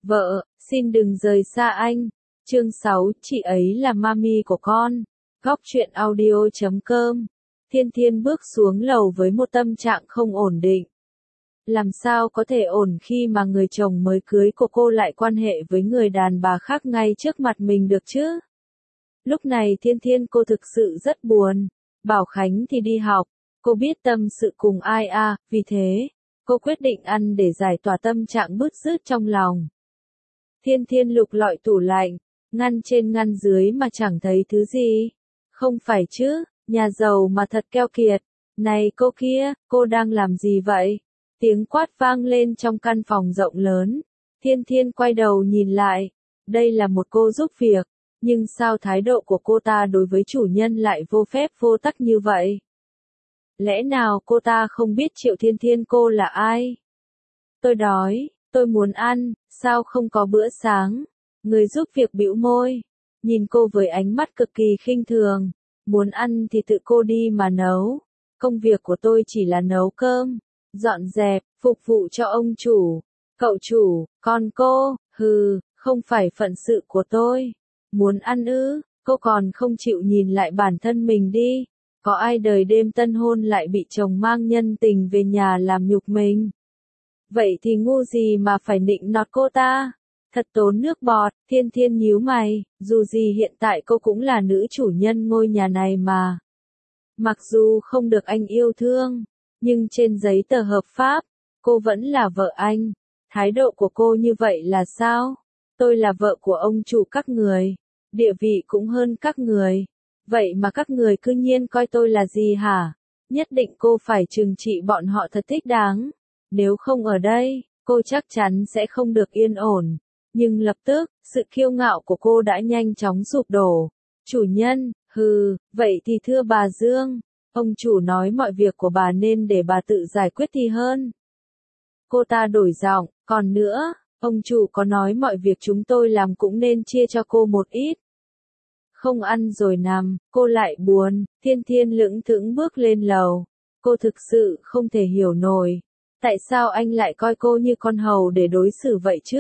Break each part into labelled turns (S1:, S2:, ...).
S1: Vợ, xin đừng rời xa anh. Chương 6, chị ấy là mami của con. Góc truyện audio.com. Thiên Thiên bước xuống lầu với một tâm trạng không ổn định. Làm sao có thể ổn khi mà người chồng mới cưới của cô lại quan hệ với người đàn bà khác ngay trước mặt mình được chứ? Lúc này Thiên Thiên cô thực sự rất buồn. Bảo Khánh thì đi học, cô biết tâm sự cùng ai à, vì thế, cô quyết định ăn để giải tỏa tâm trạng bứt rứt trong lòng. Thiên Thiên lục lọi tủ lạnh, ngăn trên ngăn dưới mà chẳng thấy thứ gì. Không phải chứ, nhà giàu mà thật keo kiệt. Này cô kia, cô đang làm gì vậy? Tiếng quát vang lên trong căn phòng rộng lớn. Thiên Thiên quay đầu nhìn lại. Đây là một cô giúp việc, nhưng sao thái độ của cô ta đối với chủ nhân lại vô phép vô tắc như vậy? Lẽ nào cô ta không biết Triệu Thiên Thiên cô là ai? Tôi đói, tôi muốn ăn, sao không có bữa sáng? Người giúp việc bĩu môi, nhìn cô với ánh mắt cực kỳ khinh thường. Muốn ăn thì tự cô đi mà nấu. Công việc của tôi chỉ là nấu cơm, dọn dẹp, phục vụ cho ông chủ. Cậu chủ, còn cô, không phải phận sự của tôi. Muốn ăn ư, cô còn không chịu nhìn lại bản thân mình đi. Có ai đời đêm tân hôn lại bị chồng mang nhân tình về nhà làm nhục mình? Vậy thì ngu gì mà phải nịnh nọt cô ta? Thật tốn nước bọt. Thiên Thiên nhíu mày, dù gì hiện tại cô cũng là nữ chủ nhân ngôi nhà này mà. Mặc dù không được anh yêu thương, nhưng trên giấy tờ hợp pháp, cô vẫn là vợ anh. Thái độ của cô như vậy là sao? Tôi là vợ của ông chủ các người, địa vị cũng hơn các người. Vậy mà các người cứ nhiên coi tôi là gì hả? Nhất định cô phải trừng trị bọn họ thật thích đáng. Nếu không ở đây, cô chắc chắn sẽ không được yên ổn. Nhưng lập tức, sự kiêu ngạo của cô đã nhanh chóng sụp đổ. Chủ nhân, vậy thì thưa bà Dương, ông chủ nói mọi việc của bà nên để bà tự giải quyết thì hơn. Cô ta đổi giọng, còn nữa, ông chủ có nói mọi việc chúng tôi làm cũng nên chia cho cô một ít. Không ăn rồi nằm, cô lại buồn. Thiên Thiên lững thững bước lên lầu. Cô thực sự không thể hiểu nổi. Tại sao anh lại coi cô như con hầu để đối xử vậy chứ?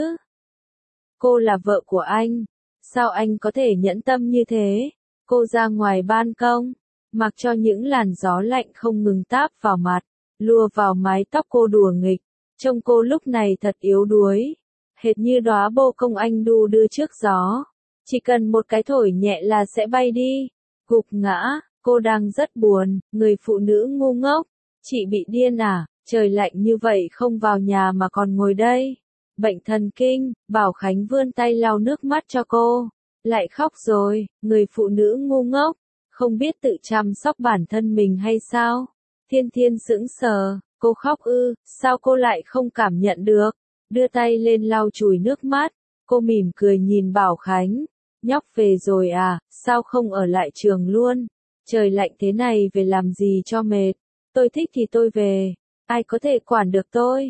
S1: Cô là vợ của anh. Sao anh có thể nhẫn tâm như thế? Cô ra ngoài ban công, mặc cho những làn gió lạnh không ngừng táp vào mặt, lùa vào mái tóc cô đùa nghịch. Trông cô lúc này thật yếu đuối, hệt như đóa bô công anh đu đưa trước gió. Chỉ cần một cái thổi nhẹ là sẽ bay đi, gục ngã. Cô đang rất buồn, người phụ nữ ngu ngốc. Chị bị điên à? Trời lạnh như vậy không vào nhà mà còn ngồi đây. Bệnh thần kinh. Bảo Khánh vươn tay lau nước mắt cho cô. Lại khóc rồi, người phụ nữ ngu ngốc, không biết tự chăm sóc bản thân mình hay sao? Thiên Thiên sững sờ, cô khóc ư? Sao cô lại không cảm nhận được? Đưa tay lên lau chùi nước mắt, cô mỉm cười nhìn Bảo Khánh. Nhóc về rồi à, sao không ở lại trường luôn? Trời lạnh thế này về làm gì cho mệt? Tôi thích thì tôi về, ai có thể quản được tôi?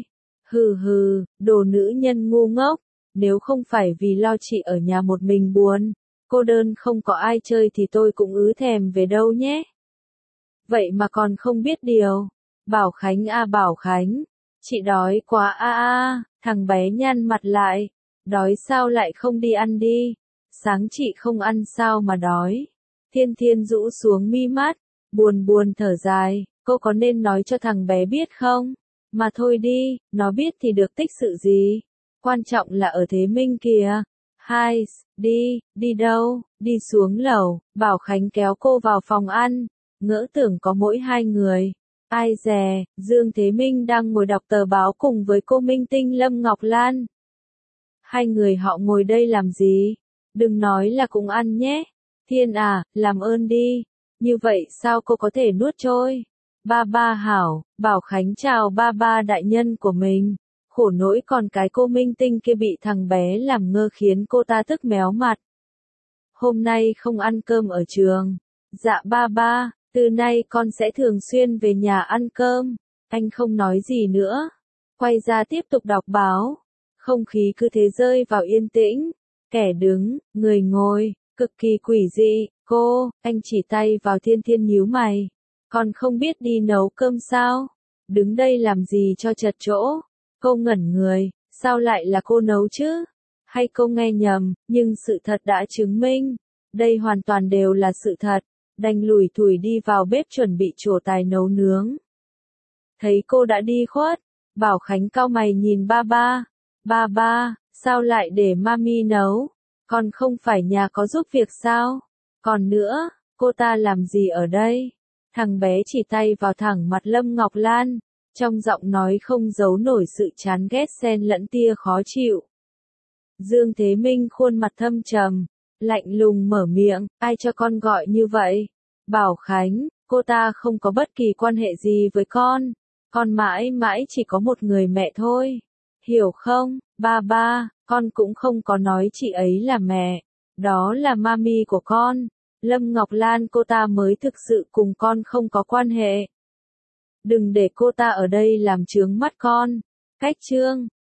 S1: Đồ nữ nhân ngu ngốc. Nếu không phải vì lo chị ở nhà một mình buồn, cô đơn không có ai chơi thì tôi cũng thèm về đâu nhé. Vậy mà còn không biết điều. Bảo Khánh à Bảo Khánh, chị đói quá thằng bé nhăn mặt lại. Đói sao lại không đi ăn đi? Sáng chị không ăn sao mà đói? Thiên Thiên rũ xuống mi mắt, buồn buồn thở dài, cô có nên nói cho thằng bé biết không? Mà thôi đi, nó biết thì được tích sự gì? Quan trọng là ở Thế Minh kìa. Đi đâu? Đi xuống lầu. Bảo Khánh kéo cô vào phòng ăn. Ngỡ tưởng có mỗi hai người. Ai dè, Dương Thế Minh đang ngồi đọc tờ báo cùng với cô minh tinh Lâm Ngọc Lan. Hai người họ ngồi đây làm gì? Đừng nói là cùng ăn nhé. Thiên à, làm ơn đi. Như vậy sao cô có thể nuốt trôi? Ba ba hảo. Bảo Khánh chào ba ba đại nhân của mình. Khổ nỗi còn cái cô minh tinh kia bị thằng bé làm ngơ khiến cô ta tức méo mặt. Hôm nay không ăn cơm ở trường. Dạ ba ba, từ nay con sẽ thường xuyên về nhà ăn cơm. Anh không nói gì nữa. Quay ra tiếp tục đọc báo. Không khí cứ thế rơi vào yên tĩnh. Kẻ đứng, người ngồi, cực kỳ quỷ dị. Anh chỉ tay vào Thiên Thiên nhíu mày. Con không biết đi nấu cơm sao? Đứng đây làm gì cho chật chỗ? Cô ngẩn người, sao lại là cô nấu chứ? Hay cô nghe nhầm, nhưng sự thật đã chứng minh. Đây hoàn toàn đều là sự thật. Đành lủi thủi đi vào bếp chuẩn bị trổ tài nấu nướng. Thấy cô đã đi khuất, Bảo Khánh cau mày nhìn ba ba. Ba ba, sao lại để mami nấu? Con không phải nhà có giúp việc sao? Còn nữa, cô ta làm gì ở đây? Thằng bé chỉ tay vào thẳng mặt Lâm Ngọc Lan, trong giọng nói không giấu nổi sự chán ghét xen lẫn tia khó chịu. Dương Thế Minh khuôn mặt thâm trầm, lạnh lùng mở miệng, ai cho con gọi như vậy? Bảo Khánh, cô ta không có bất kỳ quan hệ gì với con mãi mãi chỉ có một người mẹ thôi. Hiểu không, ba ba, con cũng không có nói chị ấy là mẹ, đó là mami của con. Lâm Ngọc Lan cô ta mới thực sự cùng con không có quan hệ. Đừng để cô ta ở đây làm chướng mắt con. Cách chương